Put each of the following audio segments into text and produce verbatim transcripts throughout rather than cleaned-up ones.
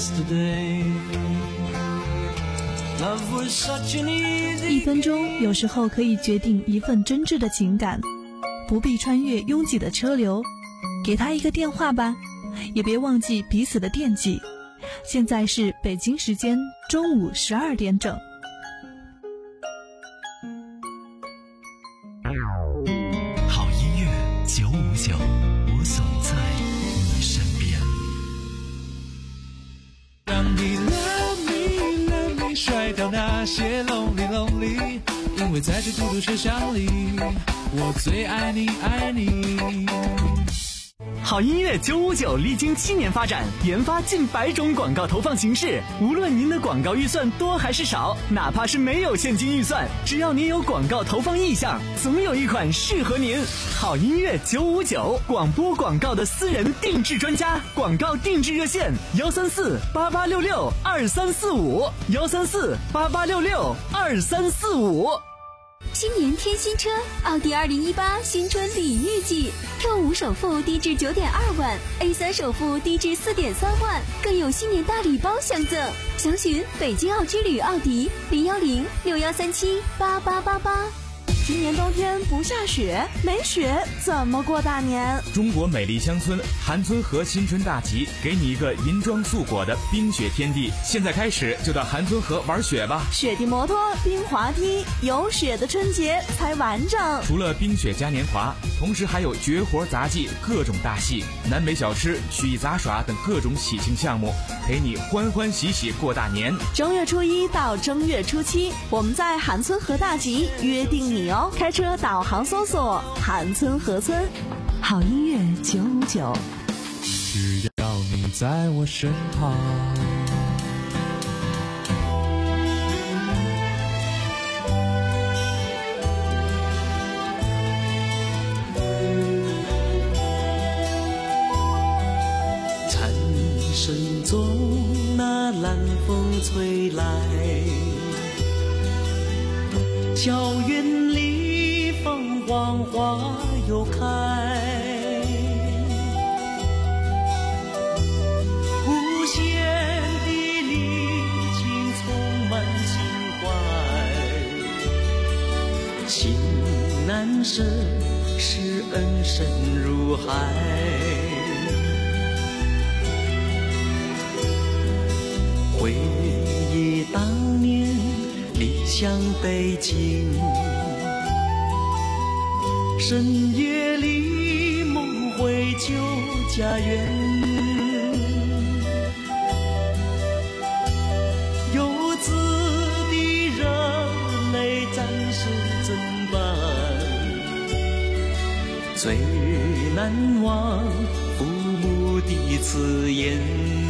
一分钟有时候可以决定一份真挚的情感，不必穿越拥挤的车流，给他一个电话吧，也别忘记彼此的惦记。现在是北京时间中午十二点整。 好音乐九五九，我总在你身边。 让你 love me love me 甩掉那些 lonely lonely， 因为在这嘟嘟车厢里，我最爱你爱你。 好音乐九五九历经七年发展，研发近百种广告投放形式。无论您的广告预算多还是少，哪怕是没有现金预算，只要您有广告投放意向，总有一款适合您。好音乐九五九，广播广告的私人定制专家，广告定制热线幺三四八八六六二三四五幺三四八八六六二三四五。 新年添新车，奥迪二零一八新春礼遇季 Q 五首付低至九点二万 ，A 三首付低至四点三万，更有新年大礼包相赠。详询北京奥之旅奥迪零幺零六幺三七八八八八。 今年冬天不下雪，没雪怎么过大年？ 中国美丽乡村韩村河新春大集，给你一个银装素裹的冰雪天地。现在开始就到韩村河玩雪吧！ 雪地摩托、冰滑梯，有雪的春节才完整。 除了冰雪嘉年华，同时还有绝活杂技、各种大戏、南北小吃、曲艺杂耍等各种喜庆项目，陪你欢欢喜喜过大年。 正月初一到正月初七，我们在韩村河大集约定你哦！开车导航搜索韩村河村。 好音乐九五九， 只要你在我身旁。 蝉声中那南风吹来，校园里凤凰花又开，无限的力情充满情怀，情难舍，是恩深如海。回忆当年离乡背井，深夜里梦回旧家园，游子的热泪战士怎办？最难忘父母的慈言。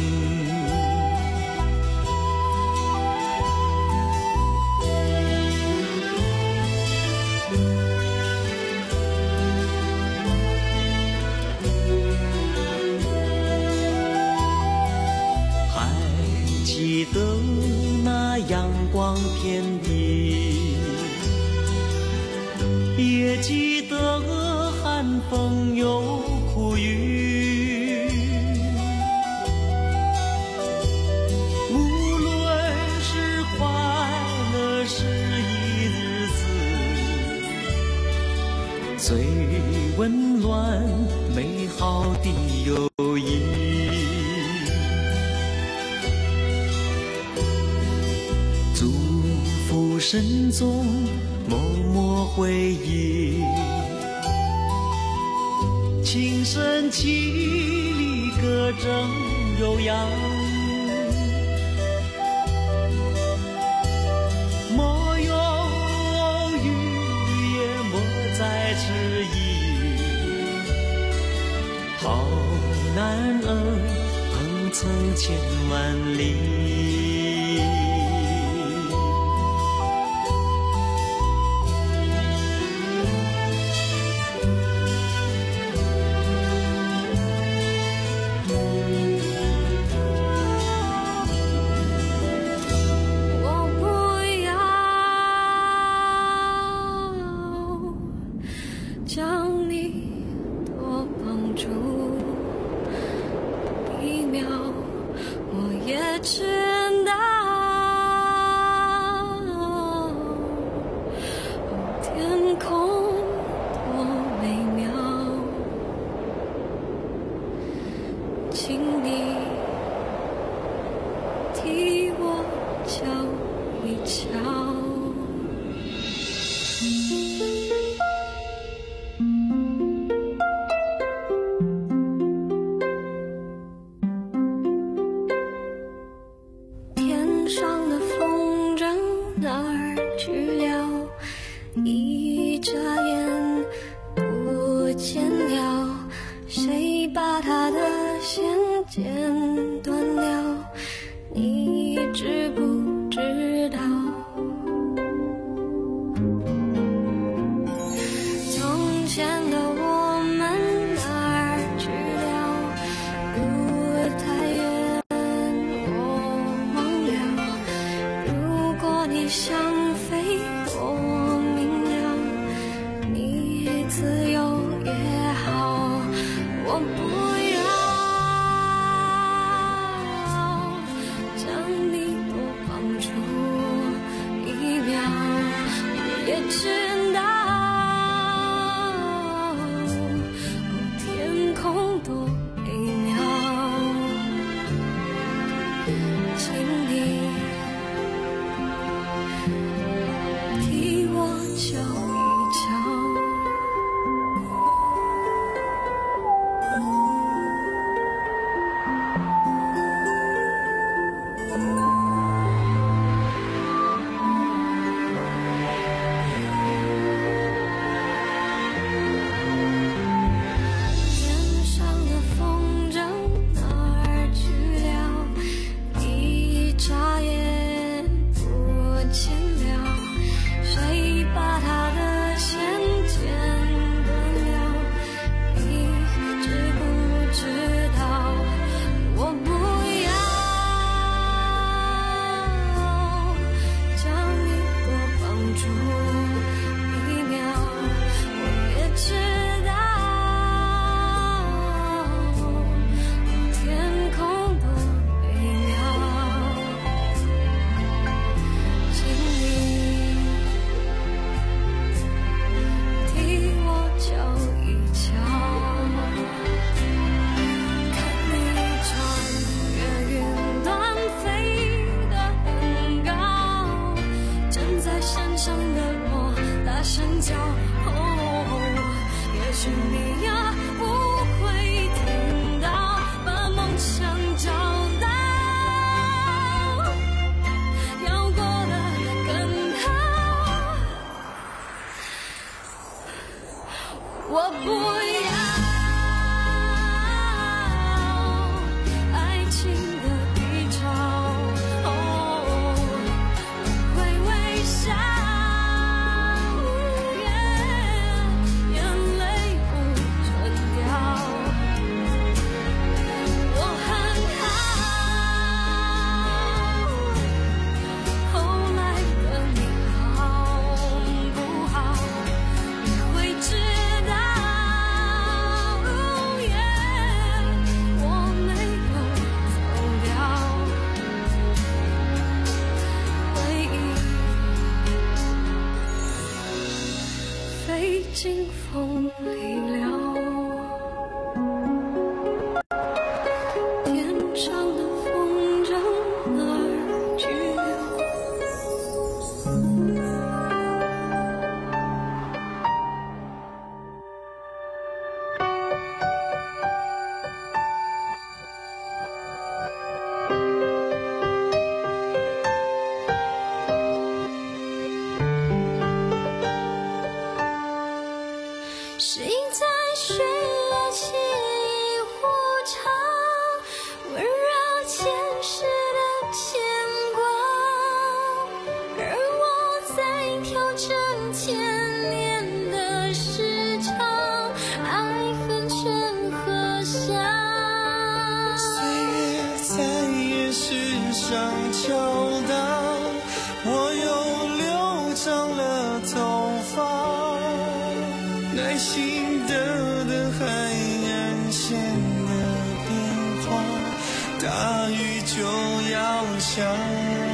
记得那阳光遍地，也记得寒风有苦雨，无论是快乐是一日子，最温暖美好的友谊。声中默默回忆，轻声凄厉歌声悠扬，莫忧郁也莫再迟疑，好男儿横曾千万里。 一秒，我也请你替我瞧一瞧。天上的风筝哪儿去了？一眨眼不见了。谁把它的线剪断了？你知不知道？从前的我们哪儿去了？路太远我忘了。如果你想飞，我明了。你自由也好，我不要将你多绑住一秒，我也知道天空多美妙。请你替我瞧一瞧。我不要爱情的低潮，哦，我会微笑，眼泪不准掉。我很好，后来的你好不好？你会知道。飞进风里了，天上的风筝哪儿去了？谁在雪夜沏一壶茶，温热前世的牵挂，而我在调整千年的时长，爱恨成河下。 岁月在岩石上敲打，我又留长了头发，耐心的等海岸线的变化，大雨就要下。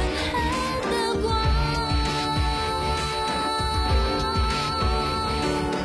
暗黑的光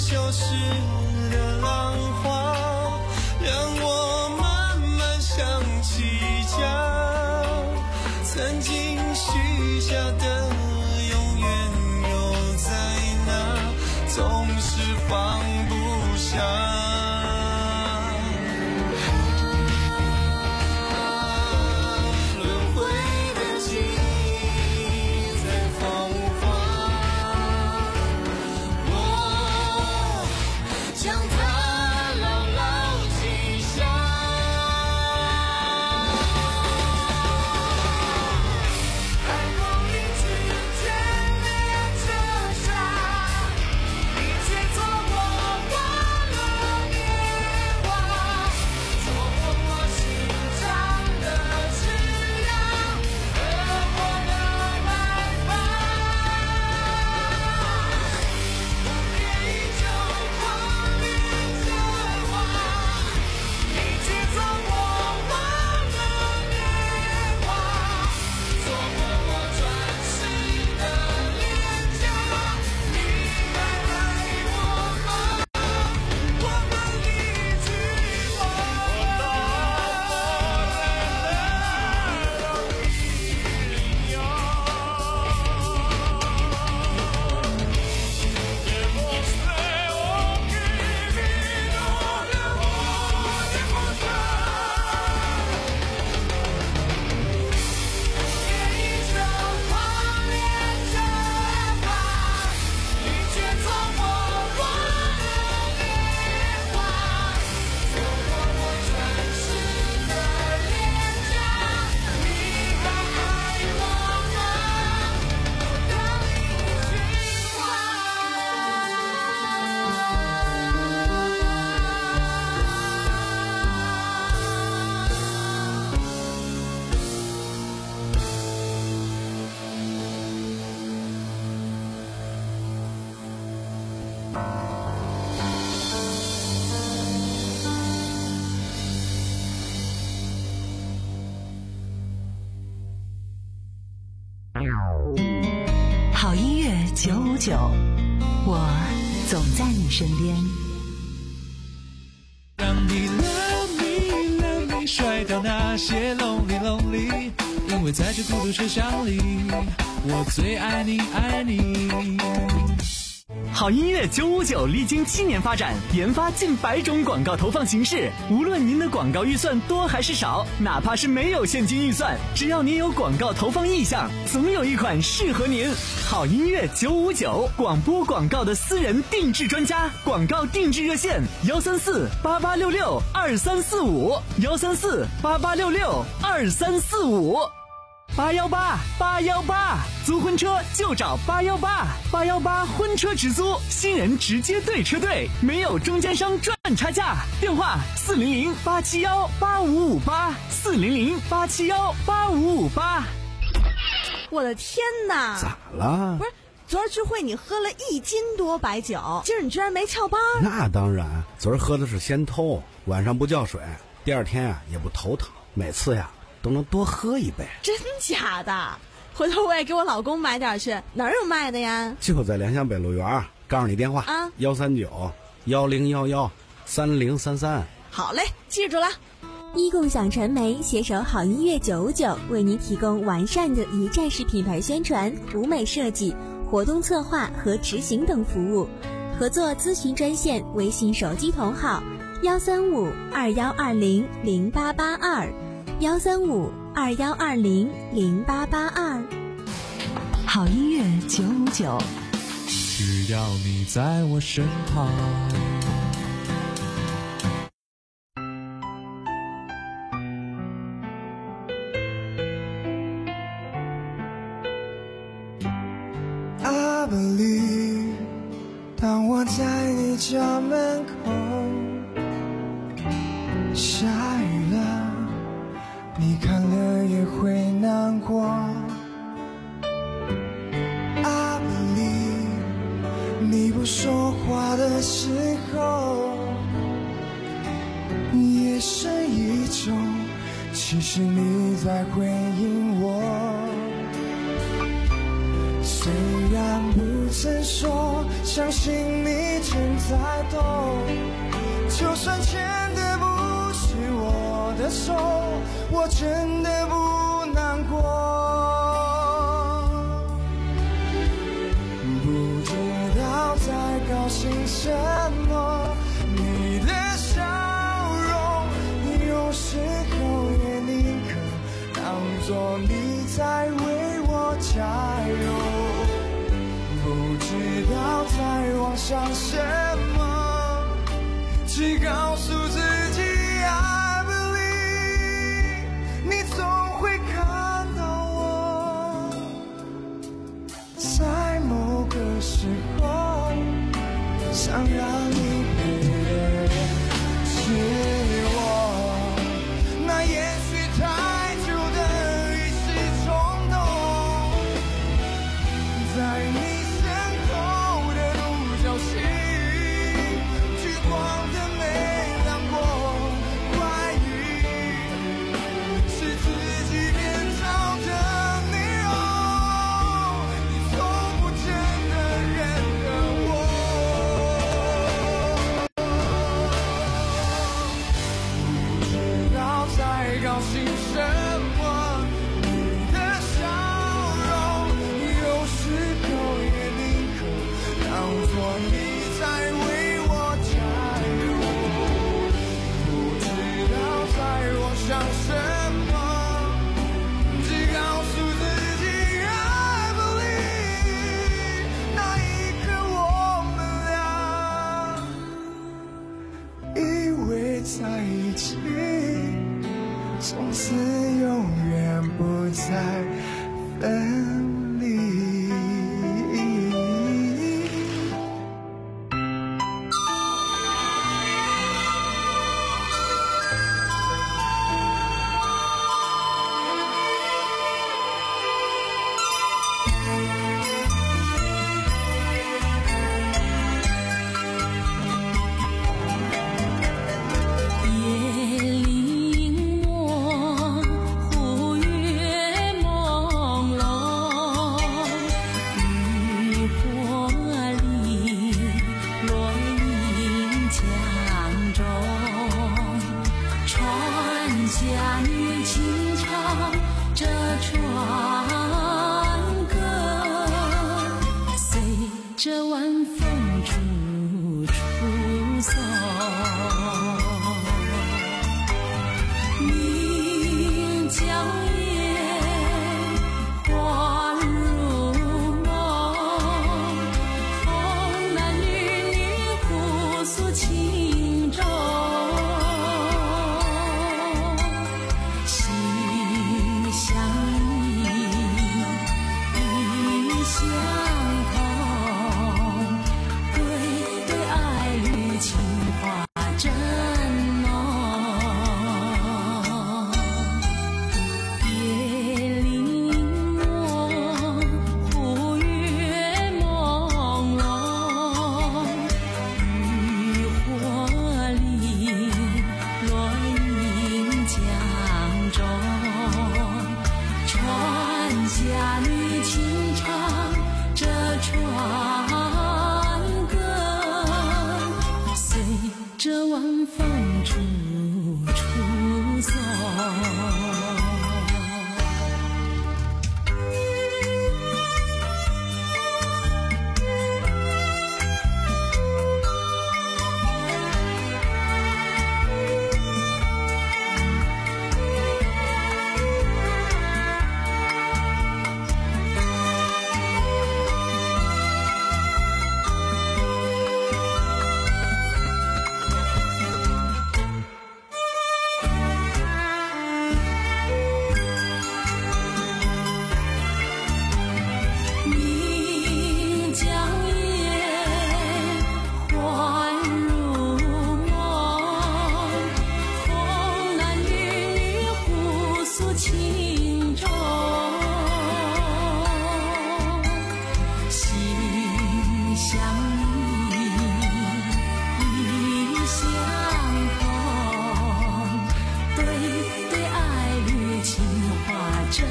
消失的浪花，让我慢慢想起家，曾经许下的永远又在哪，总是放不下。 好音乐九五九，我总在你身边。 让你 love me love me 甩掉那些 lonely lonely， 因为在这孤独车厢里，我最爱你爱你。 好音乐九五九历经七年发展，研发近百种广告投放形式。无论您的广告预算多还是少，哪怕是没有现金预算，只要您有广告投放意向，总有一款适合您。好音乐九五九，广播广告的私人定制专家，广告定制热线幺三四八八六六二三四五幺三四八八六六二三四五。八幺八八幺八，租婚车就找八幺八八幺八婚车直租，新人直接对车队，没有中间商赚差价。电话四零零八七幺八五五八四零零八七幺八五五八。 我的天哪！ 咋了？ 不是，昨儿聚会你喝了一斤多白酒，今儿你居然没翘班？ 那当然，昨儿喝的是先偷，晚上不叫水，第二天啊也不头疼，每次呀都能多喝一杯。 真假的？回头我也给我老公买点去。哪儿有卖的呀？ 就在联想北路园，告诉你电话啊，幺三九幺零幺幺三零三三。 好嘞，记住了。 一共享传媒携手好音乐九五九，为您提供完善的一站式品牌宣传、舞美设计、活动策划和执行等服务。合作咨询专线：微信手机同号幺三五二幺二零零八八二。幺三五二幺二零零八八二。 好音乐九五九， 只要你在我身旁。 I believe， 当我在你家门口，下雨了。你看了也会难过。 I believe 你不说话的时候也是一种，其实你在回应我。虽然不曾说， 相信你正在懂，就算牵的不是我的手，我真的不难过。不知道在高兴什么，你的笑容有时候也宁可当作你在为我加油。不知道在妄想什么，只告诉自己 I believe 你总会看到我，在某个时候想让你陪的人是我，那也许太久的一时冲动，在你高兴什么，你的笑容有时候也宁可当作你在为我加油。不知道在我想什么，只告诉自己 I believe 那一刻我们俩以为在一起，从此永远不再分离。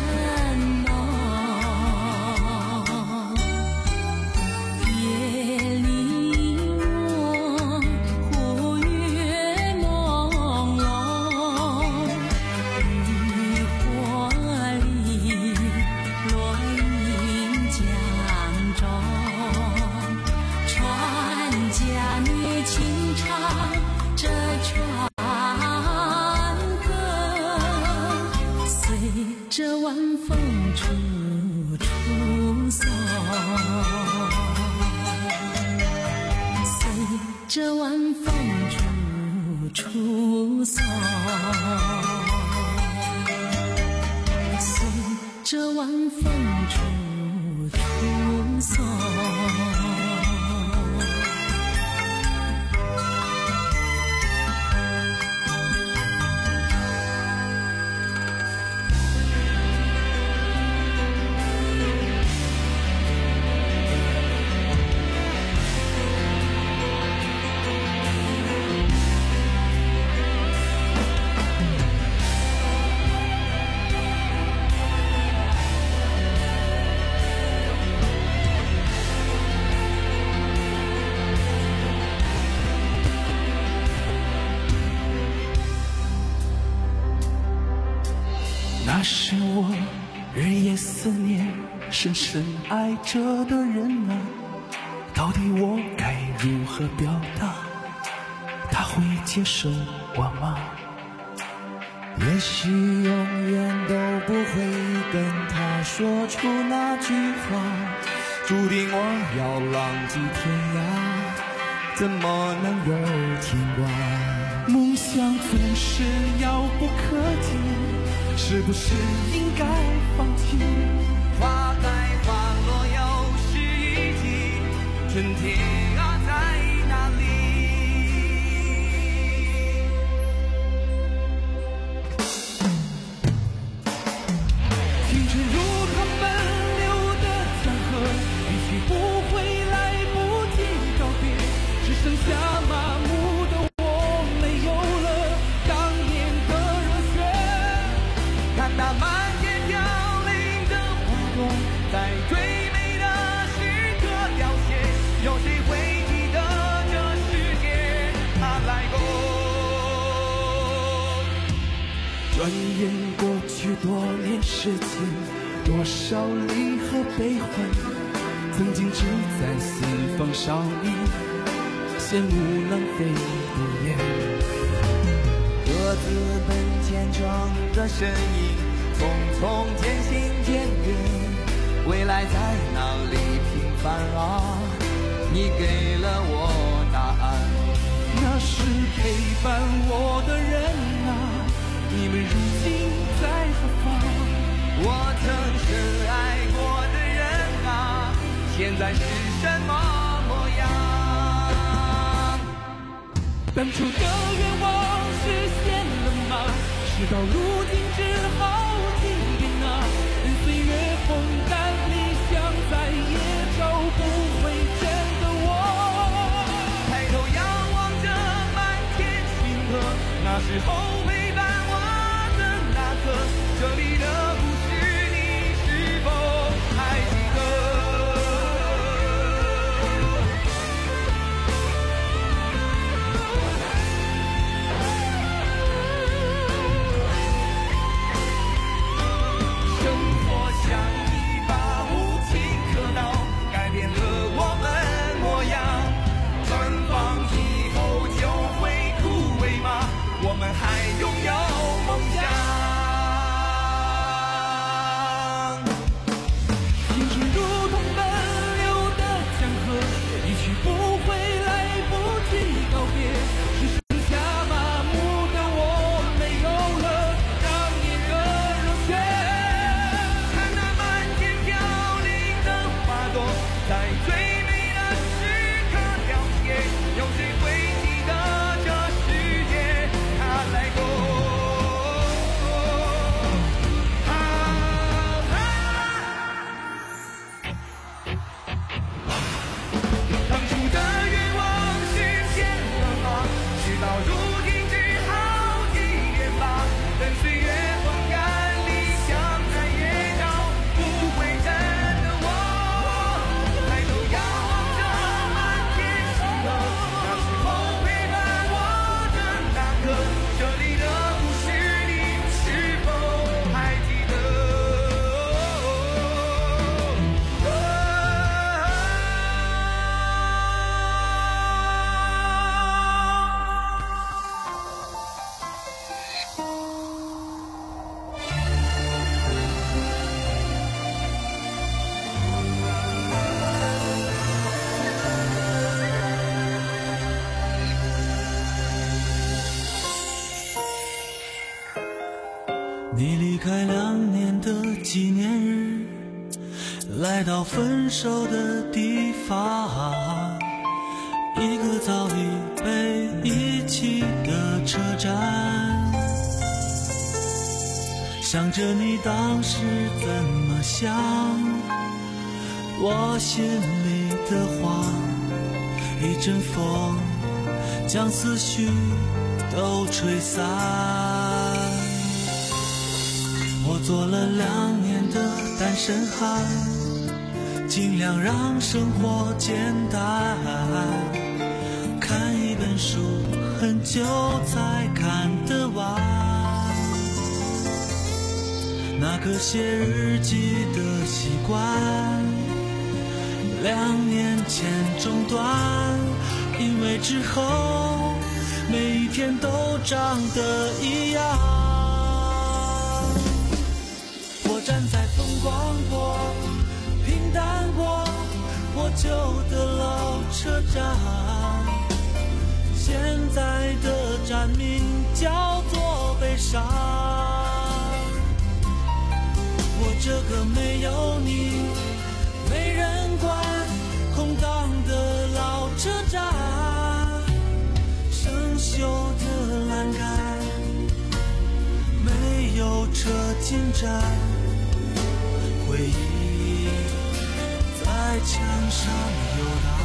真浓，夜着晚风处处送，随着晚风处处送。那是我日夜思念、深深爱着的人啊，到底我该如何表达？他会接受我吗？ 也许永远都不会跟他说出那句话，注定我要浪迹天涯，怎么能有牵挂？ 梦想总是遥不可及，是不是应该放弃？ 花开花落又是一季，春天啊在哪里？ 青春如同奔流的江河，一去不回，来不及告别，只剩下麻木的我，没有了当年的热血。 看那满天飘零的花朵，在最美的时刻凋谢，有谁会记得这世界它来过？ 转眼过去多年时间，多少离合悲欢，曾经志在四方少年，羡慕能飞不远。 各自奔前程的身影，匆匆渐行渐远，未来在哪里平凡啊？你给了我答案。 那是陪伴我的人啊，你们如今在何方？ 我曾深爱过的人啊，现在是什么模样？ 当初的愿望实现了吗？事到如今只好祭奠啊！任岁月风干，理想再也找不回真的我。 抬头仰望着满天星河，那时候陪伴我的那刻，这里的故事你是否还记得？生活像一把无情刻刀，改变了我们模样。绽放以后就会枯萎吗？我们还拥有梦想。 青春如同奔流的江河，一去不回，来不及告别，只剩下麻木的我，没有了当年的热血。 看那满天飘零的花朵，在最美的时刻凋谢，有谁会记得这世界它来过？ 你离开两年的纪念日，来到分手的地方，一个早已被遗弃的车站，想着你当时怎么想，我心里的话，一阵风将思绪都吹散。我做了两年的单身汉，尽量让生活简单，看一本书很久才看得完，那个写日记的习惯两年前中断，因为之后每一天都长得一样。我站在风光过平淡过破旧的老车站，现在的站名叫做悲伤。我这个没有你没人管空荡的老车站，生锈的栏杆，没有车进站，回忆在墙上游荡。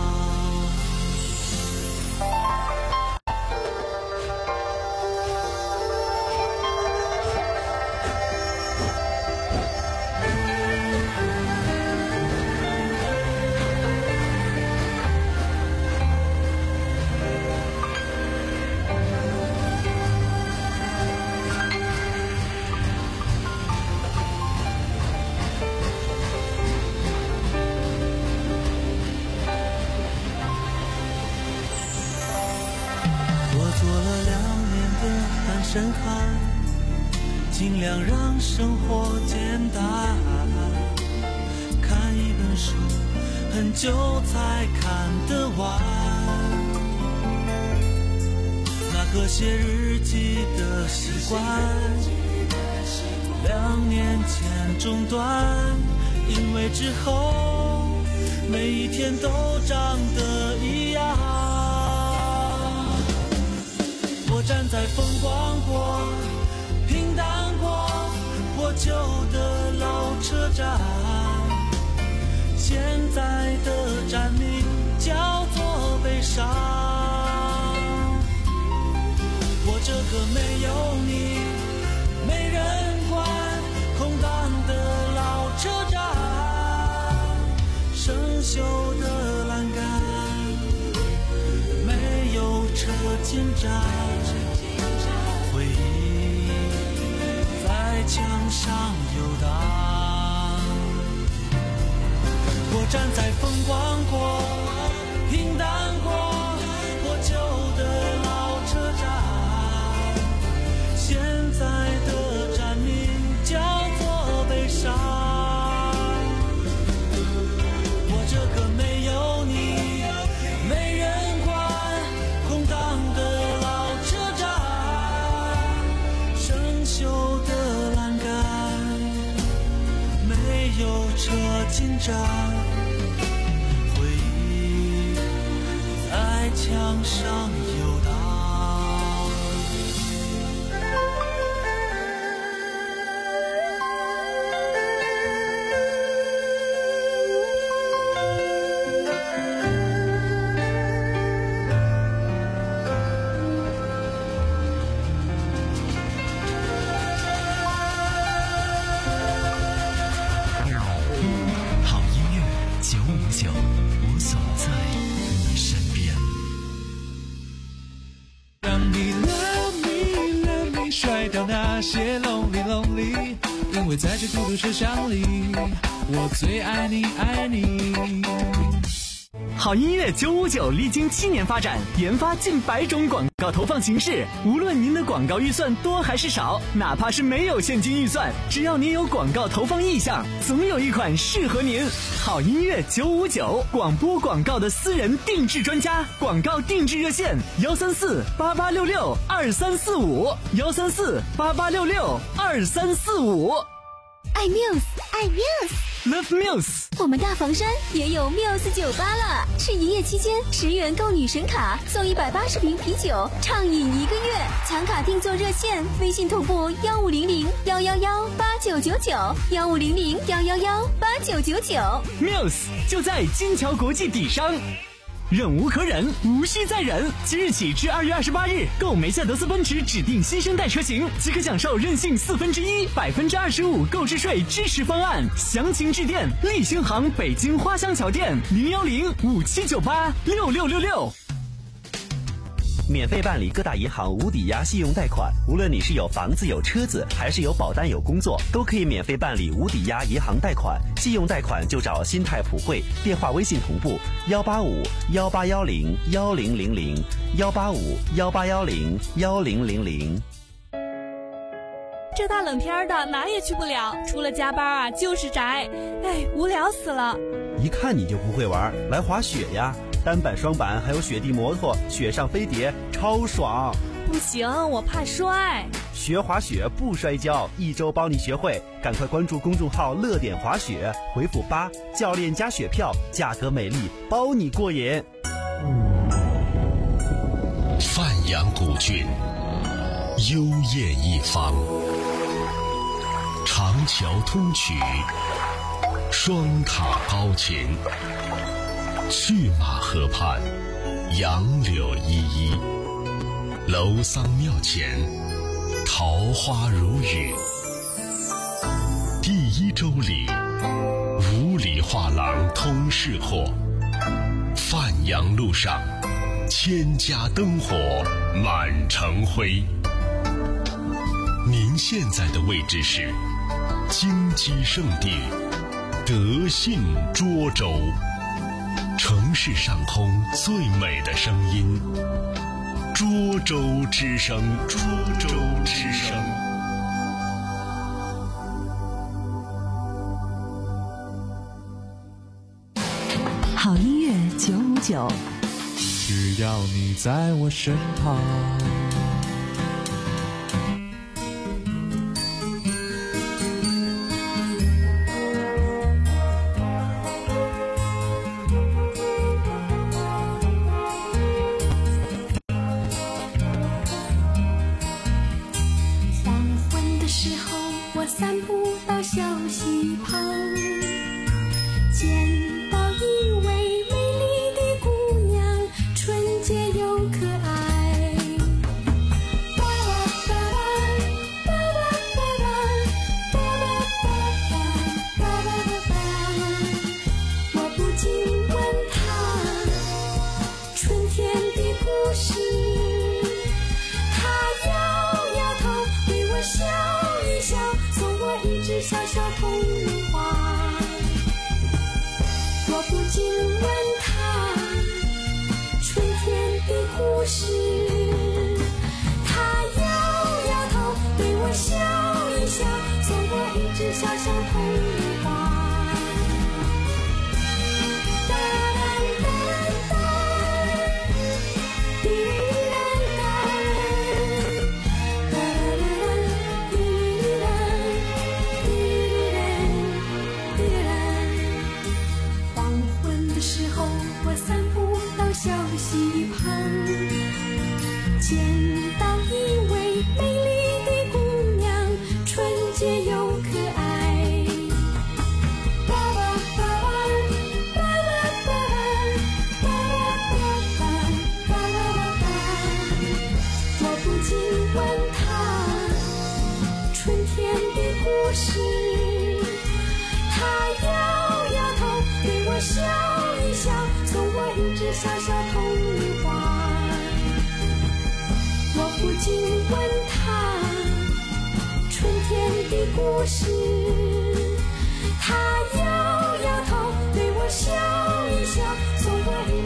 身汉，尽量让生活简单，看一本书很久才看得完，那个写日记的习惯两年前中断，因为之后每一天都长得一样。我站在风光过平淡过破旧的老车站，现在的站名叫做悲伤。我这个没有你没人管空荡的老车站，生锈的栏杆，没有车进站，回忆在墙上游荡。我站在风光过平淡过破旧的老车站，现在的站名叫做悲伤。我这个没有你没人管空荡的老车站，生锈的栏杆，没有车进站，回忆在墙上游荡。 些 lonely lonely， 因为在这孤独车厢里，我最爱你爱你。 好音乐九五九历经七年发展，研发近百种广告投放形式。无论您的广告预算多还是少，哪怕是没有现金预算，只要您有广告投放意向，总有一款适合您。好音乐九五九，广播广告的私人定制专家，广告定制热线：幺三四八八六六二三四五，幺三四八八六六二三四五。 爱 Muse， 爱 Muse。Love Muse， 我们大房山也有 Muse 酒吧了。是营业期间，十元购女神卡送一百八十瓶啤酒，畅饮一个月。抢卡订座热线：微信同步幺五零零幺幺幺八九九九，幺五零零幺幺幺八九九九。 Muse 就在金桥国际底商。忍无可忍，无需再忍。即日起至二月二十八日，购梅赛德斯奔驰指定新生代车型，即可享受任性四分之一、百分之二十五购置税支持方案。详情致电立新行北京花乡桥店零幺零五七九八六六六六。 免费办理各大银行无抵押信用贷款，无论你是有房子有车子，还是有保单有工作，都可以免费办理无抵押银行贷款。信用贷款就找新泰普惠，电话微信同步幺八五幺八幺零幺零零零幺八五幺八幺零幺零零零。 这大冷天的哪也去不了，除了加班啊就是宅，哎，无聊死了。 一看你就不会玩，来滑雪呀！单板、双板还有雪地摩托、雪上飞碟，超爽！ 不行，我怕摔。 学滑雪不摔跤，一周帮你学会。赶快关注公众号“乐点滑雪”，回复八，教练加雪票，价格美丽，包你过瘾。 范阳古郡，幽艳一方，长桥通衢，双塔高擎。去马河畔，杨柳依依，楼桑庙前，桃花如雨。第一周里，五里画廊通市货，范阳路上，千家灯火满城辉。您现在的位置是金鸡圣地德信涿州。城市上空最美的声音，涿州之声，涿州之声。 好音乐九五九， 只要你在我身旁。 故事，他摇摇头，对我笑一笑，送我一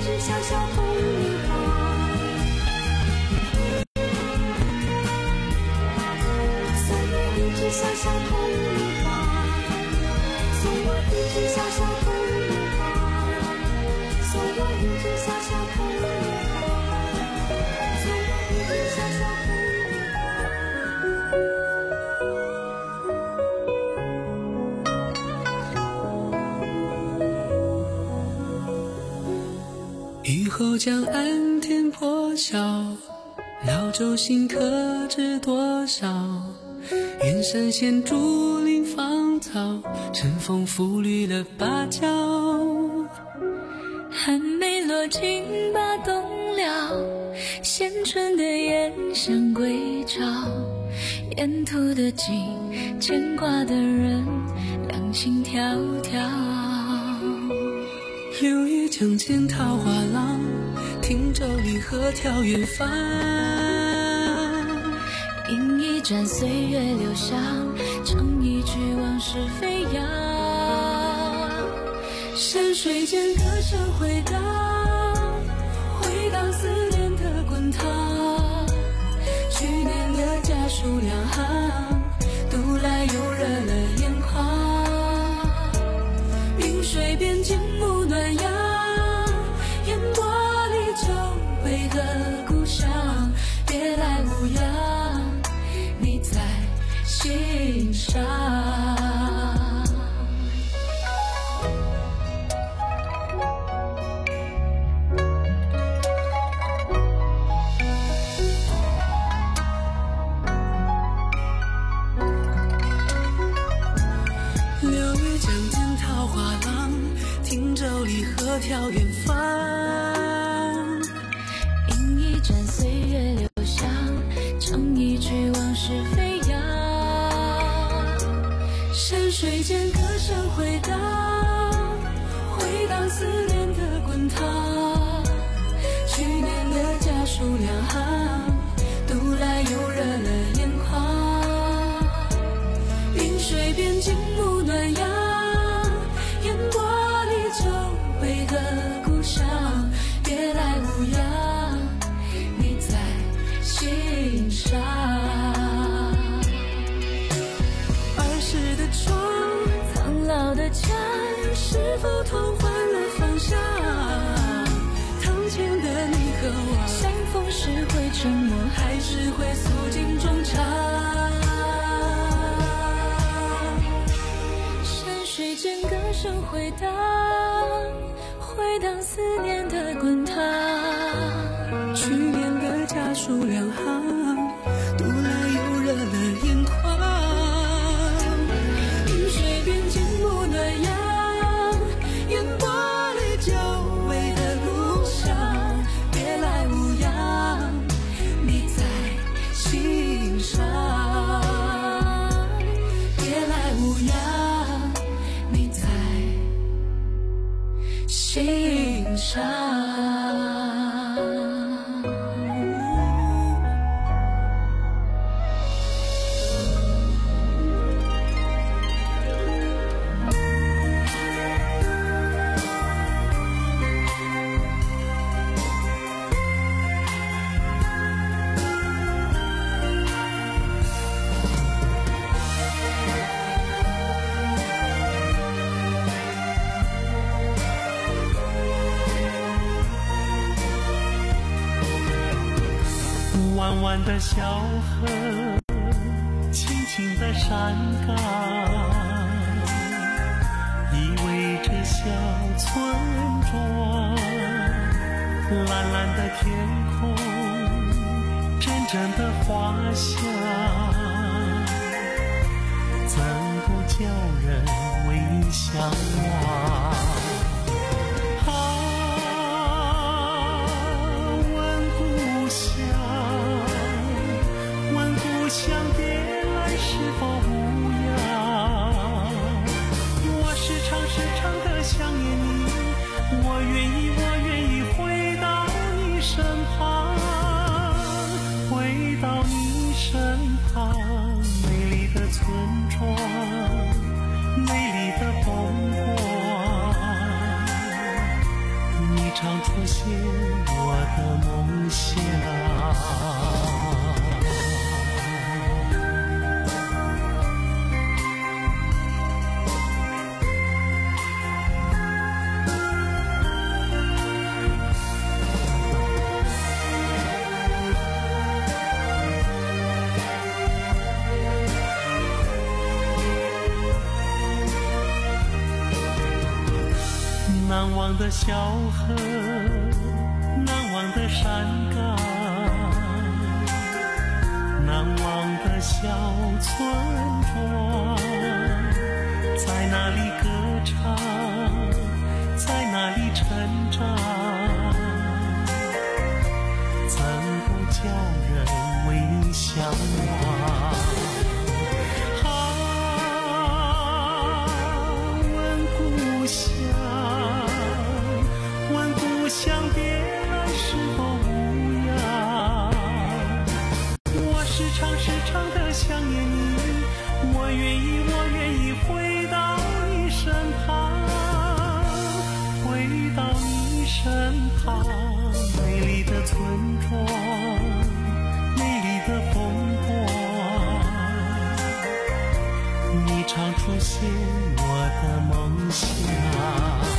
小铜铃花，送我一支小小铜铃花，送我一支小小铜铃花，送我一支小小铜铃花，送我一支小小铜铃花。雨后江岸天破晓，老舟新客知多少？远山现竹林芳草，晨风拂绿了芭蕉。 还没落尽把冬了，衔春的燕想归巢。沿途的景，牵挂的人，两情迢迢。 六月江间桃花浪，汀州离合眺远方。 饮一盏岁月留香，唱一曲往事飞扬。 山水间歌声回荡，回荡思念的滚烫。去年的家书两行，读来又热了眼眶。云水边静沐暖阳，烟波里久违的故乡，别来无恙，你在心上。眺远方， 饮一盏岁月留香，唱一曲往事飞扬。 山水间歌声回荡，回荡思念的滚烫。去年的家书两行，读来又热了眼眶。云水边静沐暖阳，烟波里久违的故乡，别来无恙，你在心上。儿时的窗， 苍老的墙， 是否同换了方向？堂前的你和我， 相逢时会沉默， 还是会诉尽衷肠？ 山水间歌声回荡，回荡思念的滚烫。 去年的家书两行，读来又热了眼眶。云水边静沐暖阳，烟波里久违的故乡，别来无恙，你在心上。别来无恙，你在心上。 弯弯的小河，轻轻的山岗，依偎着小村庄。蓝蓝的天空，阵阵的花香，怎不叫人为你向往？想别来是否无恙？我时常时常的想念你，我愿意我愿意回到你身旁，回到你身旁。美丽的村庄，美丽的风光，你常出现我的梦想。难忘的小河，难忘的山岗，难忘的小村庄，在那里歌唱，在那里成长，曾不叫人为你向往。想别来是否无恙？我时常时常的想念你，我愿意我愿意回到你身旁，回到你身旁。美丽的村庄，美丽的风光，你常出现我的梦想。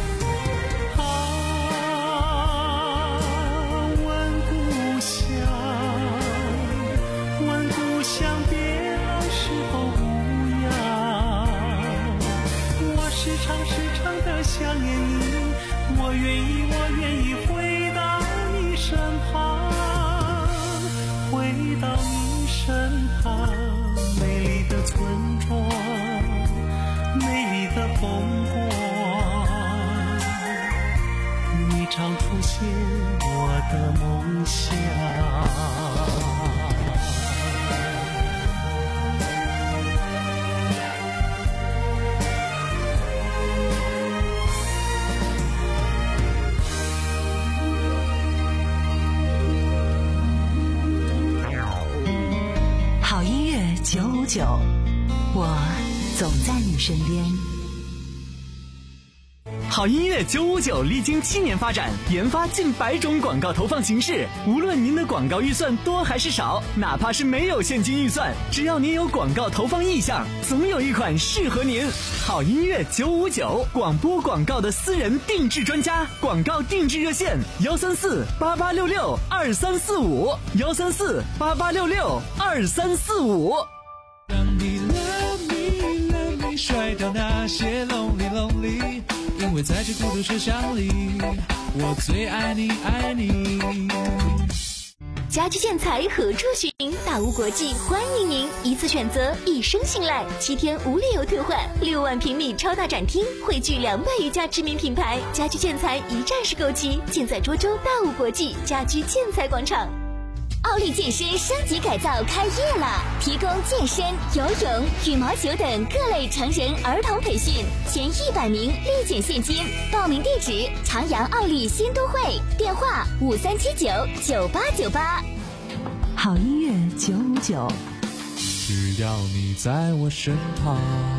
想念你，我愿意我愿意回到你身旁，回到你身旁。美丽的村庄，美丽的风光，你常出现我的梦想。 九五九，我总在你身边。 好音乐九五九历经七年发展，研发近百种广告投放形式。无论您的广告预算多还是少，哪怕是没有现金预算，只要您有广告投放意向，总有一款适合您。好音乐九五九，广播广告的私人定制专家，广告定制热线：幺三四八八六六二三四五，幺三四八八六六二三四五。 让你 love me love me 甩掉那些 lonely lonely， 因为在这孤独车厢里，我最爱你爱你。 家居建材何处寻？大屋国际欢迎您，一次选择，一生信赖，七天无理由退换，六万平米超大展厅，汇聚两百余家知名品牌，家居建材一站式购齐，建在涿州大屋国际家居建材广场。奥利健身升级改造开业了，提供健身、游泳、羽毛球等各类成人儿童培训，前一百名立减现金。报名地址：长阳奥利新都会，电话五三七九九八九八。 好音乐九五九， 只要你在我身旁。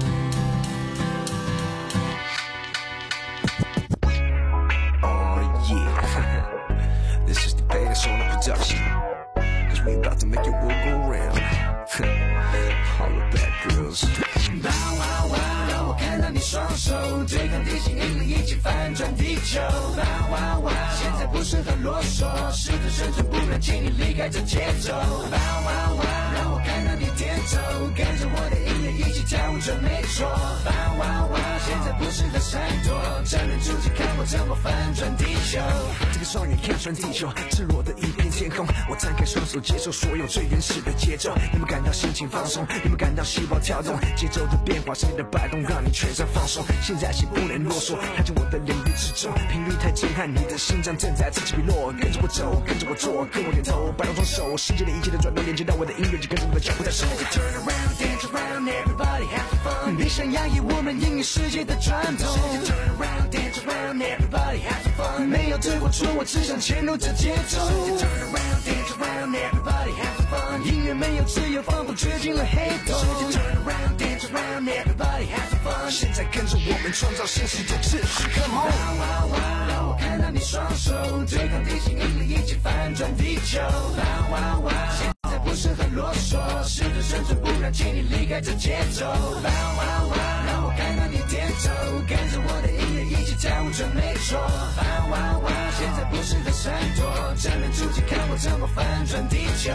Oh yeah, this is the baddest on the production.We about to make your world go round. All the bad girls. 哇哇哇！让我看到你双手对抗地心引力，一起翻转地球。哇哇哇！现在不是很啰嗦，试着生存，不然请你离开这节奏。哇哇哇！让我看到你点头，跟着我的音乐一起跳舞准没错。哇哇哇！现在不是很闪躲，正面出击，看我怎么翻转地球。这个双眼看穿地球，赤裸的一片天空。我摊开双手，接受所有最原始的节奏。有没有感到心情放松？有没有感到细胞跳动？节奏的变化，身体的摆动，让你全身放松。现在起不能啰嗦，踏进我的领域之中，频率太震撼，你的心脏正在此起彼落。跟着我走，跟着我做，跟我点头，摆动双手，世界的一切的转动，连接到我的音乐，就跟着我的脚步在手。Turn around, dance around, everybody have fun。闭上压抑我们音乐世界的转动。Turn around, dance around, everybody have fun。没有对或错，我只想牵入这节奏。Turn around, dance around, everybody have fun。音乐没有自由，仿佛吹进了黑洞。Turn around, dance around, everybody have fun。 现在跟着我们创造新世界秩序 Come on 哇哇哇，让我看到你双手对抗地心引力，一起翻转地球。哇哇哇，现在不是很啰嗦，试着生存，不然请你离开这节奏。哇哇哇，让我看到你点头，跟着我的音乐一起跳舞，这没错。哇哇哇，现在不是很闪躲，正面出击，看我怎么翻转地球。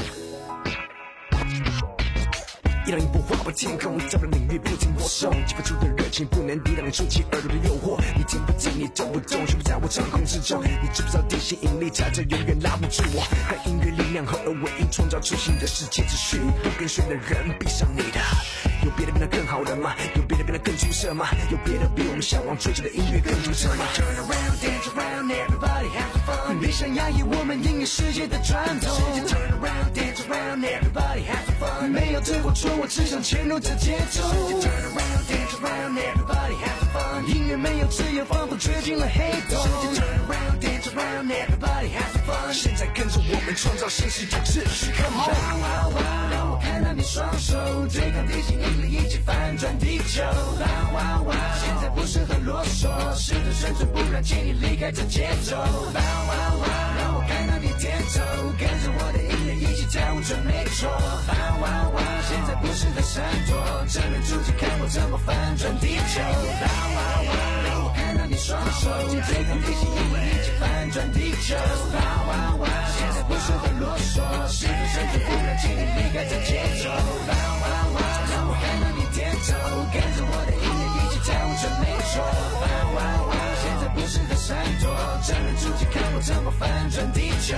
一浪一波划破天空，照亮领域不停播送，激发出的热情不能抵挡，触及耳朵的诱惑。你听不进，你动不动，全部在我掌控之中。你知不知道地心引力它就永远拉不住我？和音乐力量合而为一，创造出新的世界秩序。不跟随的人，闭上你的。有别的变得更好的吗？有别的变得更出色吗？有别的比我们向往追求的音乐更独特吗 ？Turn around, dance around, everybody have fun。闭上压抑我们音乐世界的传统。Turn around, dance around, everybody have fun。没有对或错，我只想潜入这节奏。Turn around, dance around, everybody have fun。音乐没有自由，仿佛追进了黑洞。Turn around, dance around, everybody have fun。现在跟着我们创造新世界秩序 ，Come on！ 哇哇哇，让我看到你双手对抗地心引力，一起翻转地球。哇哇哇，现在不是很啰嗦，试着生存，不然请你离开这节奏。哇哇哇，让我看到你点头，跟着我的音乐一起跳舞，这没错。哇哇哇，现在不是很闪躲，正面出击，看我怎么翻转地球。哇哇哇，让我看到你双手对抗地心引力，一起翻转地球。哇哇哇，现在不是很啰嗦，试着生存，不然请你离开这节奏。哇哇哇，让我看到你点头，跟着我的音乐一起跳舞，这没错。哇哇哇，现在不是很闪躲，正面出击，看我怎么翻转地球。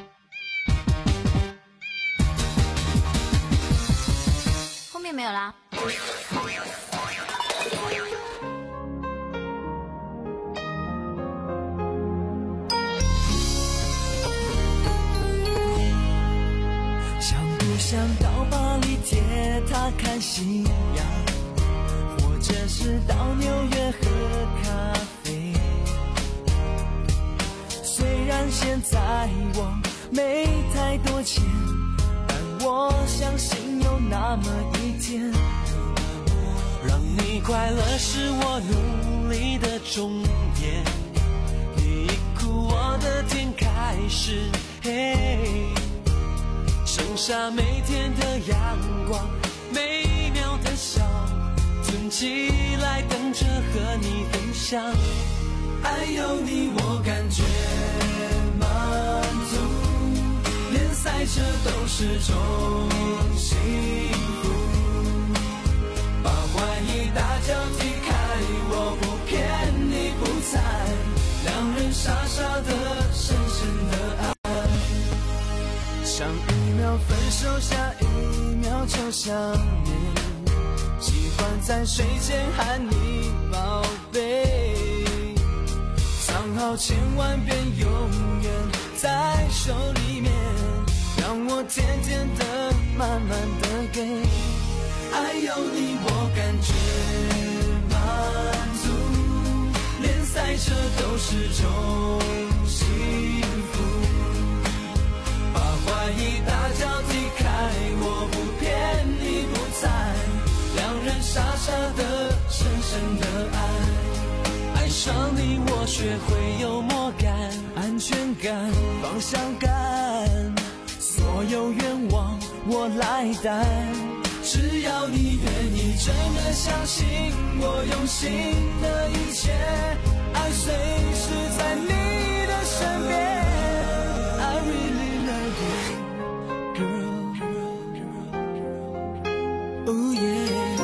没有啦。 想到巴黎铁塔看夕阳，或者是到纽约喝咖啡。虽然现在我没太多钱，但我相信有那么一天， 让你快乐是我努力的终点。你一哭，我的天开始黑。剩下每天的阳光，每秒的笑，存起来等着和你分享。 爱有你我感觉满足，连塞车都是种幸福。把怀疑大脚踢开，我不骗你不猜，两人傻傻的深深的爱。上一秒分手，下一秒就想念，喜欢在睡前喊你宝贝，藏好千万遍，永远在手里面，让我甜甜的慢慢的给。爱有你我感觉满足，连塞车都是种幸福。怀疑大脚踢开，我不骗你不猜，两人傻傻的深深的爱。爱上你我学会幽默感，安全感，方向感，所有愿望我来担。只要你愿意真的相信我用心的一切，爱随时在你的身边。I really love you, girl. Oh yeah.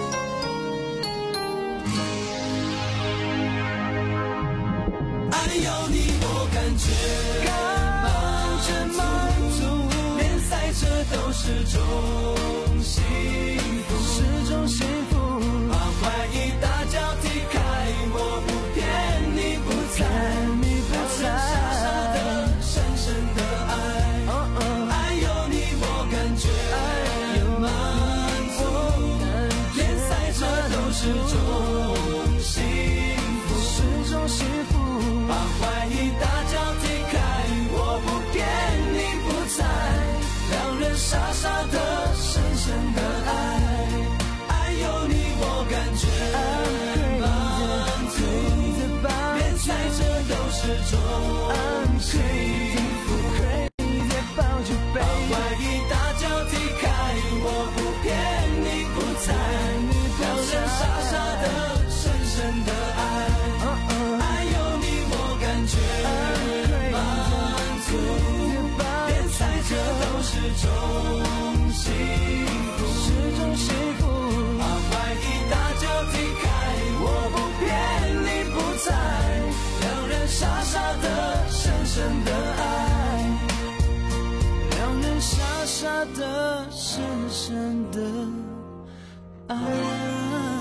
爱有你我感觉满足，连塞车都是种幸福，是种幸福。把怀疑大脚踢开，我不骗你不猜，你不猜，傻傻的深深的爱。爱有你我感觉满足，连塞车都是种幸福，是种幸福。把怀疑大脚踢开，我不骗你不猜，两人傻傻的深深的爱。爱有你我感觉满足，连塞车都是种幸福。把怀疑大脚踢开，我不骗你不猜，两人傻傻的深深的爱。爱有你我感觉满足，连塞车都是种幸福，是种幸福。把怀疑大脚踢开，我不骗你不猜，两人傻傻的深深的爱，两人傻傻的深深的爱。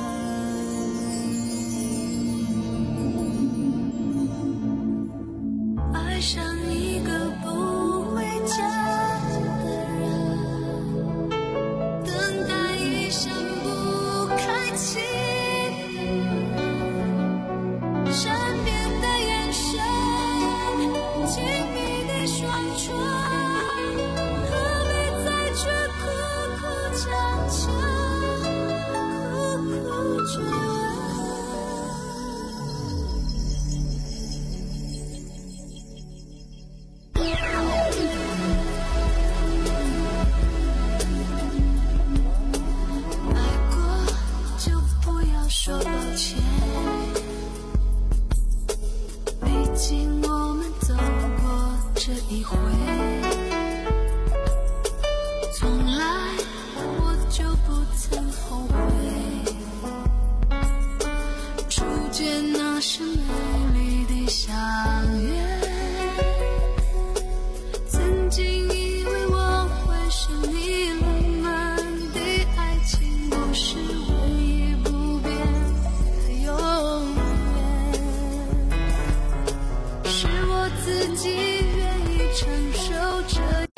爱上一个不回家的人，等待一声不开启的门，善变的眼神，紧闭的双唇，何必在这苦苦强求，苦苦追问。说抱歉，毕竟我们走过这一回，从来我就不曾后悔，初见那是美丽的相约，曾经以为我会是你浪漫的爱情故事。 自己愿意承受这